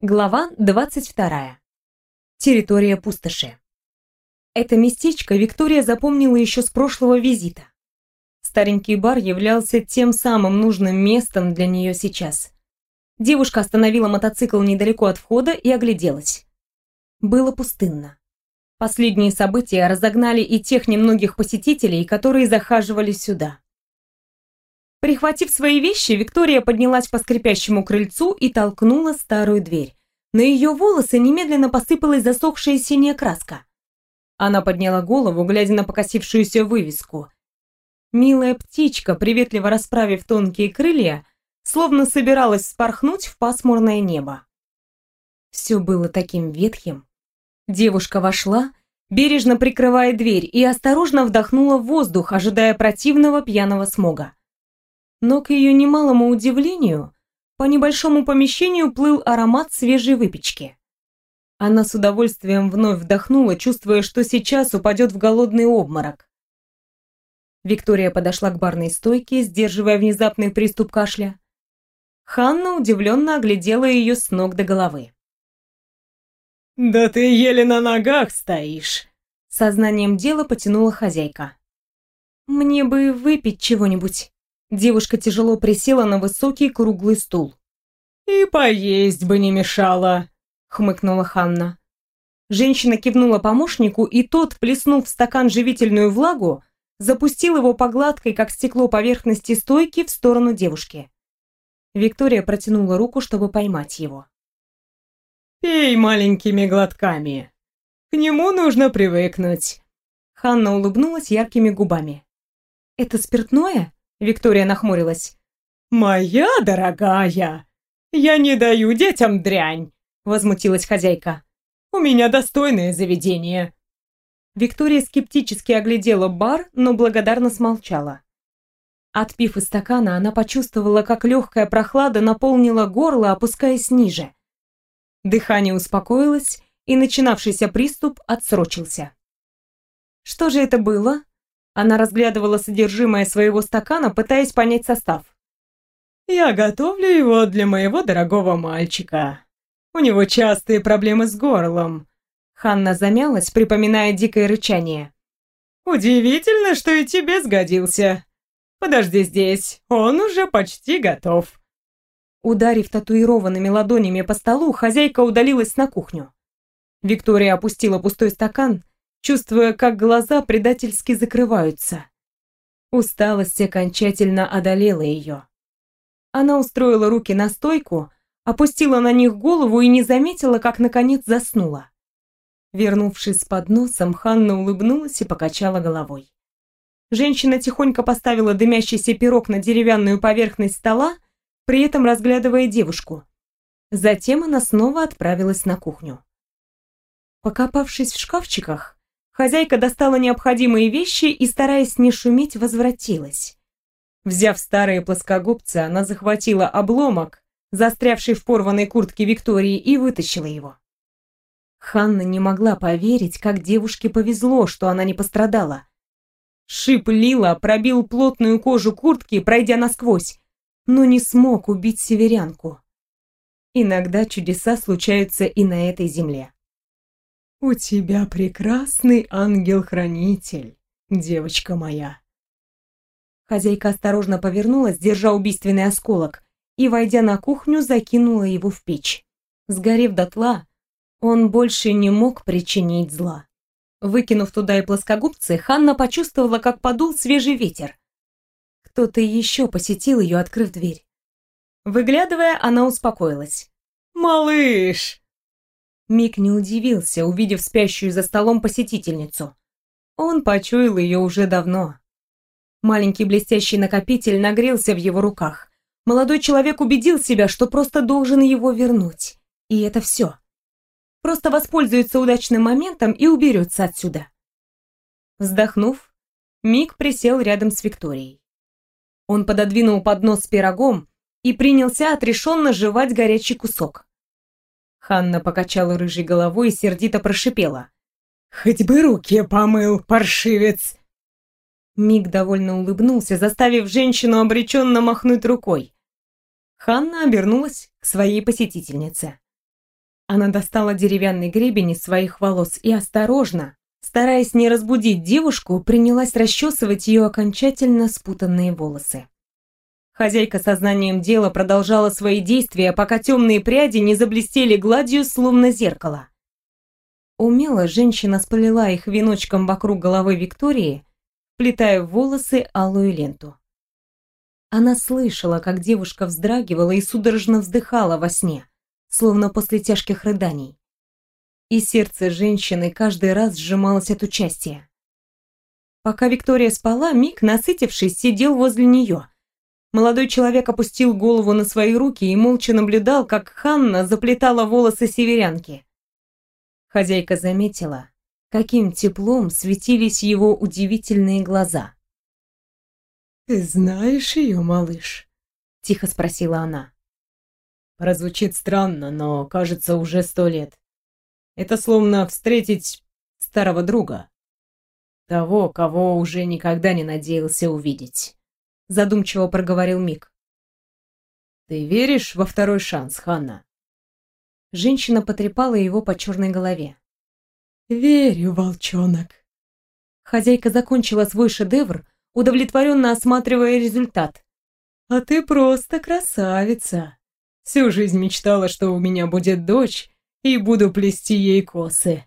Глава 22. Территория пустоши. Это местечко Виктория запомнила еще с прошлого визита. Старенький бар являлся тем самым нужным местом для нее сейчас. Девушка остановила мотоцикл недалеко от входа и огляделась. Было пустынно. Последние события разогнали и тех немногих посетителей, которые захаживали сюда. Прихватив свои вещи, Виктория поднялась по скрипящему крыльцу и толкнула старую дверь. На ее волосы немедленно посыпалась засохшая синяя краска. Она подняла голову, глядя на покосившуюся вывеску. Милая птичка, приветливо расправив тонкие крылья, словно собиралась вспорхнуть в пасмурное небо. Все было таким ветхим. Девушка вошла, бережно прикрывая дверь, и осторожно вдохнула воздух, ожидая противного пьяного смога. Но к ее немалому удивлению, по небольшому помещению плыл аромат свежей выпечки. Она с удовольствием вновь вдохнула, чувствуя, что сейчас упадет в голодный обморок. Виктория подошла к барной стойке, сдерживая внезапный приступ кашля. Ханна удивленно оглядела ее с ног до головы. «Да ты еле на ногах стоишь!» Сознанием дела потянула хозяйка. «Мне бы выпить чего-нибудь». Девушка тяжело присела на высокий круглый стул. «И поесть бы не мешало», — хмыкнула Ханна. Женщина кивнула помощнику, и тот, плеснув в стакан живительную влагу, запустил его по гладкой, как стекло, поверхности стойки в сторону девушки. Виктория протянула руку, чтобы поймать его. «Пей маленькими глотками. К нему нужно привыкнуть». Ханна улыбнулась яркими губами. «Это спиртное?» Виктория нахмурилась. «Моя дорогая, я не даю детям дрянь», — возмутилась хозяйка. «У меня достойное заведение». Виктория скептически оглядела бар, но благодарно смолчала. Отпив из стакана, она почувствовала, как легкая прохлада наполнила горло, опускаясь ниже. Дыхание успокоилось, и начинавшийся приступ отсрочился. Что же это было? Она разглядывала содержимое своего стакана, пытаясь понять состав. «Я готовлю его для моего дорогого мальчика. У него частые проблемы с горлом». Ханна замялась, припоминая дикое рычание. «Удивительно, что и тебе сгодился. Подожди здесь, он уже почти готов». Ударив татуированными ладонями по столу, хозяйка удалилась на кухню. Виктория опустила пустой стакан, чувствуя, как глаза предательски закрываются. Усталость окончательно одолела ее. Она устроила руки на стойку, опустила на них голову и не заметила, как наконец заснула. Вернувшись с подносом, Ханна улыбнулась и покачала головой. Женщина тихонько поставила дымящийся пирог на деревянную поверхность стола, при этом разглядывая девушку. Затем она снова отправилась на кухню. Покопавшись в шкафчиках, хозяйка достала необходимые вещи и, стараясь не шуметь, возвратилась. Взяв старые плоскогубцы, она захватила обломок, застрявший в порванной куртке Виктории, и вытащила его. Ханна не могла поверить, как девушке повезло, что она не пострадала. Шип Лила пробил плотную кожу куртки, пройдя насквозь, но не смог убить северянку. Иногда чудеса случаются и на этой земле. «У тебя прекрасный ангел-хранитель, девочка моя». Хозяйка осторожно повернулась, держа убийственный осколок, и, войдя на кухню, закинула его в печь. Сгорев дотла, он больше не мог причинить зла. Выкинув туда и плоскогубцы, Ханна почувствовала, как подул свежий ветер. Кто-то еще посетил ее, открыв дверь. Выглядывая, она успокоилась. «Малыш!» Мик не удивился, увидев спящую за столом посетительницу. Он почуял ее уже давно. Маленький блестящий накопитель нагрелся в его руках. Молодой человек убедил себя, что просто должен его вернуть. И это все. Просто воспользуется удачным моментом и уберется отсюда. Вздохнув, Мик присел рядом с Викторией. Он пододвинул поднос с пирогом и принялся отрешенно жевать горячий кусок. Ханна покачала рыжей головой и сердито прошипела. «Хоть бы руки помыл, паршивец!» Мик довольно улыбнулся, заставив женщину обреченно махнуть рукой. Ханна обернулась к своей посетительнице. Она достала деревянный гребень из своих волос и осторожно, стараясь не разбудить девушку, принялась расчесывать ее окончательно спутанные волосы. Хозяйка сознанием дела продолжала свои действия, пока темные пряди не заблестели гладью, словно зеркало. Умело женщина сплела их веночком вокруг головы Виктории, вплетая в волосы алую ленту. Она слышала, как девушка вздрагивала и судорожно вздыхала во сне, словно после тяжких рыданий. И сердце женщины каждый раз сжималось от участия. Пока Виктория спала, Мик, насытившись, сидел возле нее. Молодой человек опустил голову на свои руки и молча наблюдал, как Ханна заплетала волосы северянки. Хозяйка заметила, каким теплом светились его удивительные глаза. «Ты знаешь ее, малыш?» — тихо спросила она. Прозвучит странно, но, кажется, уже 100 лет. Это словно встретить старого друга. Того, кого уже никогда не надеялся увидеть. Задумчиво проговорил Мик. Ты веришь во второй шанс, Ханна? Женщина потрепала его по черной голове. Верю, волчонок. Хозяйка закончила свой шедевр, удовлетворенно осматривая результат. А ты просто красавица. Всю жизнь мечтала, что у меня будет дочь, и буду плести ей косы.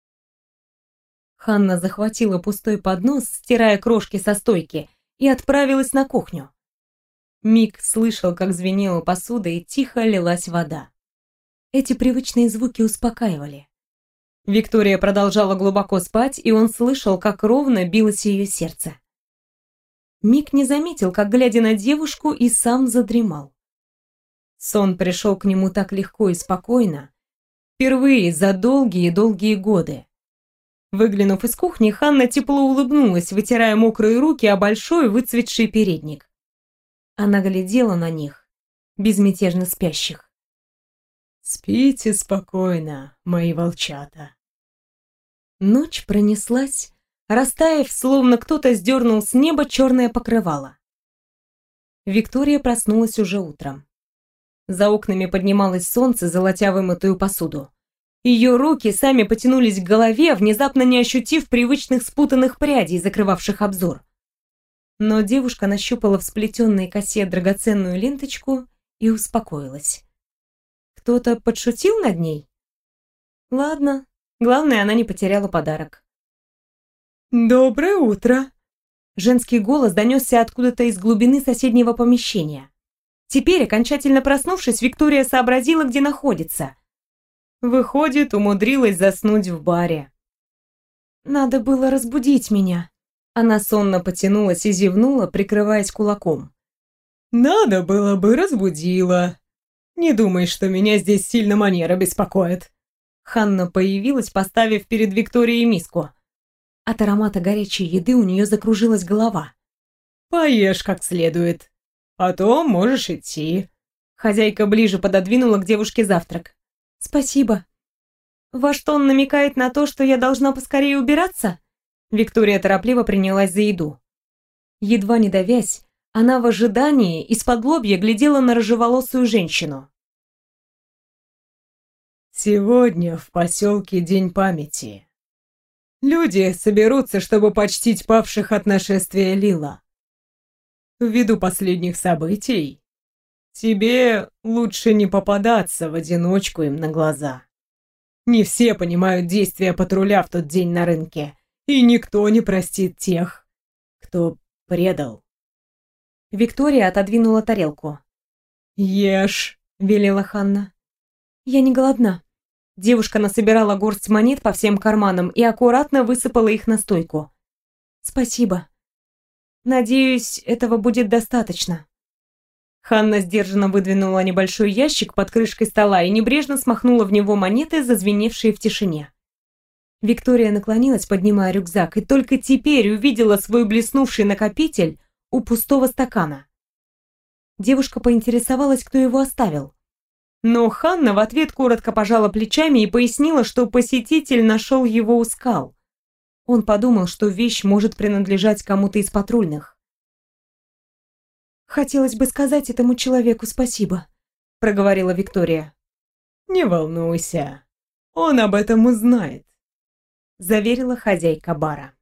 Ханна захватила пустой поднос, стирая крошки со стойки, и отправилась на кухню. Мик слышал, как звенела посуда и тихо лилась вода. Эти привычные звуки успокаивали. Виктория продолжала глубоко спать, и он слышал, как ровно билось ее сердце. Мик не заметил, как, глядя на девушку, и сам задремал. Сон пришел к нему так легко и спокойно, впервые за долгие-долгие годы. Выглянув из кухни, Ханна тепло улыбнулась, вытирая мокрые руки о большой выцветший передник. Она глядела на них, безмятежно спящих. «Спите спокойно, мои волчата». Ночь пронеслась, растаяв, словно кто-то сдернул с неба черное покрывало. Виктория проснулась уже утром. За окнами поднималось солнце, золотя вымытую посуду. Ее руки сами потянулись к голове, внезапно не ощутив привычных спутанных прядей, закрывавших обзор. Но девушка нащупала в сплетенной косе драгоценную ленточку и успокоилась. Кто-то подшутил над ней? Ладно, главное, она не потеряла подарок. «Доброе утро!» Женский голос донесся откуда-то из глубины соседнего помещения. Теперь, окончательно проснувшись, Виктория сообразила, где находится. Выходит, умудрилась заснуть в баре. Надо было разбудить меня. Она сонно потянулась и зевнула, прикрываясь кулаком. «Надо было бы, разбудила. Не думай, что меня здесь сильно манера беспокоит». Ханна появилась, поставив перед Викторией миску. От аромата горячей еды у нее закружилась голова. «Поешь как следует. Потом можешь идти». Хозяйка ближе пододвинула к девушке завтрак. «Спасибо. Ваш тон намекает на то, что я должна поскорее убираться?» Виктория торопливо принялась за еду. Едва не давясь, она в ожидании исподлобья глядела на рыжеволосую женщину. «Сегодня в поселке День памяти. Люди соберутся, чтобы почтить павших от нашествия Лила. Ввиду последних событий тебе лучше не попадаться в одиночку им на глаза. Не все понимают действия патруля в тот день на рынке, и никто не простит тех, кто предал». Виктория отодвинула тарелку. «Ешь», — велела Ханна. «Я не голодна». Девушка насобирала горсть монет по всем карманам и аккуратно высыпала их на стойку. «Спасибо. Надеюсь, этого будет достаточно». Ханна сдержанно выдвинула небольшой ящик под крышкой стола и небрежно смахнула в него монеты, зазвеневшие в тишине. Виктория наклонилась, поднимая рюкзак, и только теперь увидела свой блеснувший накопитель у пустого стакана. Девушка поинтересовалась, кто его оставил. Но Ханна в ответ коротко пожала плечами и пояснила, что посетитель нашел его у скал. Он подумал, что вещь может принадлежать кому-то из патрульных. «Хотелось бы сказать этому человеку спасибо», — проговорила Виктория. Не волнуйся, он об этом узнает, заверила хозяйка бара.